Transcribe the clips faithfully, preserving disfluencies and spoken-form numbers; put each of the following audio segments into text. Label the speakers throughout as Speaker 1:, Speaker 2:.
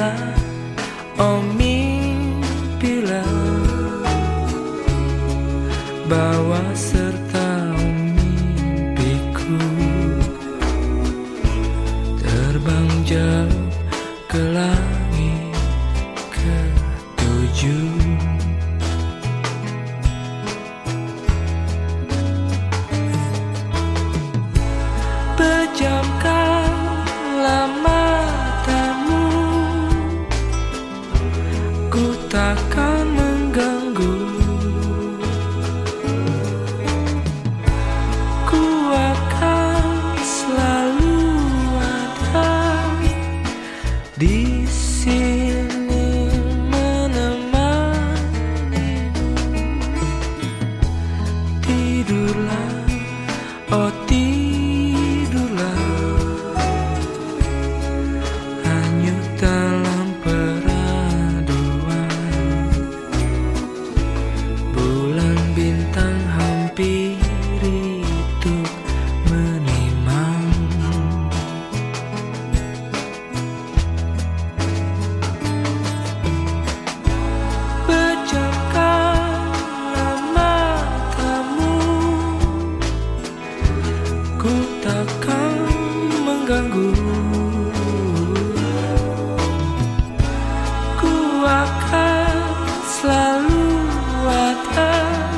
Speaker 1: Tidurlah, oh mimpilah, bawa serta mimpiku, terbang jauh ke langit ketujuh. Pejamkanlah matamu, ku takkan mengganggu. Ku akan selalu ada di sini menemanimu. Tidurlah, oh tidurlah, hanyut dalam peraduan. Bulan bintang hampiri untuk menimang. Pejamkanlah matamu, ku takkan mengganggu. Ku akan selalu ada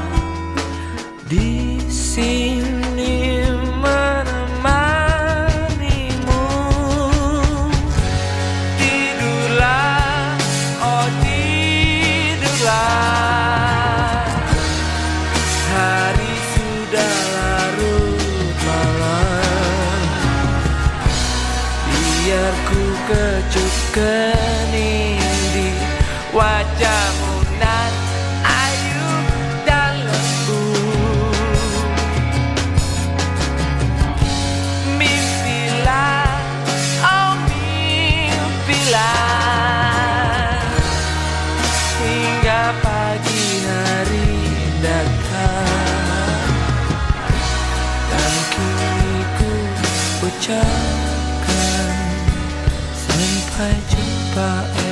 Speaker 1: di sini menemanimu. Tidurlah, oh tidurlah, hari sudah larut malam. Biar ku kecup kening di wajahmu nan ayu dan lembut. Mimpilah, oh mimpilah, hingga pagi hari datang. Dan kini ku ucapkan sampai jumpa.